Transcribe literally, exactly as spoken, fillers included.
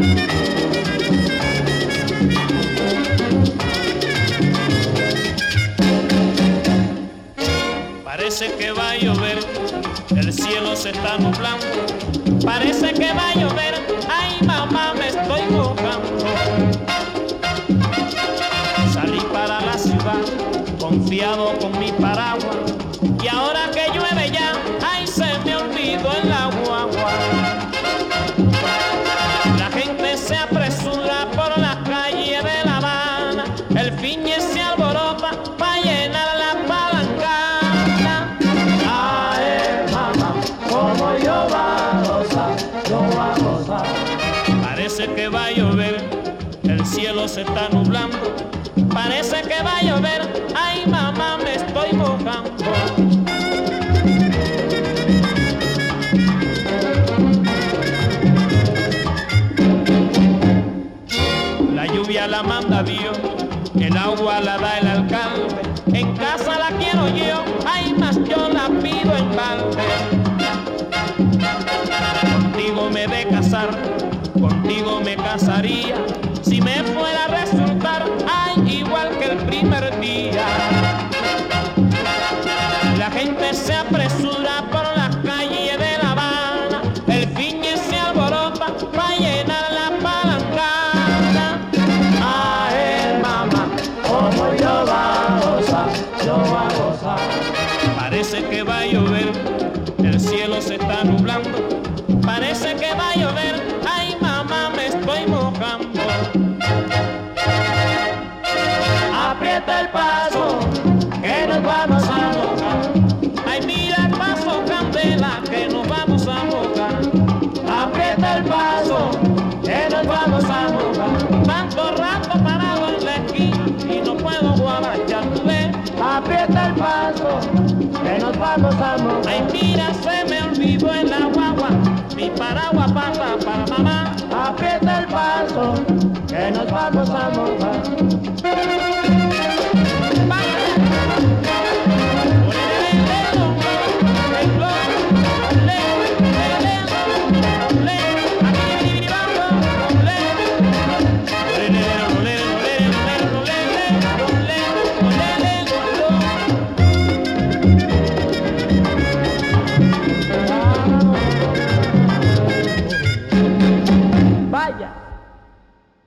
Parece que va a llover, el cielo se está nublando. Parece que va a llover, ay mamá me estoy mojando. Salí para la ciudad, confiado con mi paraguas, y ahora que llueve ya, ay se me olvidó el agua. La gente se apresura por las calles de La Habana, el fiñe se alborota para llenar la palangana. Ay, mamá, como yo va a gozar, yo va a gozar. Parece que va a llover, el cielo se está nublando. Parece que va a llover, ay mamá me estoy mojando. La lluvia la manda Dios, el agua la da el alcalde. En casa la quiero yo, ay más yo la pido en balde. Contigo me de casar, contigo me casaría, si me fuera a resultar, ay, igual que el primer día. La gente se apresura por las calles de La Habana, el fiñe se alborota para llenar la palangana. Ay, mamá, como yo va a gozar, yo va a gozar. Parece que va a llover, el cielo se está nublando. Parece que va a llover, ay mamá me estoy mojando. Aprieta el paso, que nos vamos a mojar. Ay mira el paso candela, que nos vamos a mojar. Aprieta el paso, que nos vamos a mojar. Tanto rato parado en la esquina y no puedo guabachar, tú ves. Aprieta el paso, que nos vamos a mojar. Ay mira se me olvidó en la guagua, mi paraguas pasa para mamá. Aprieta el paso, que nos vamos a mojar.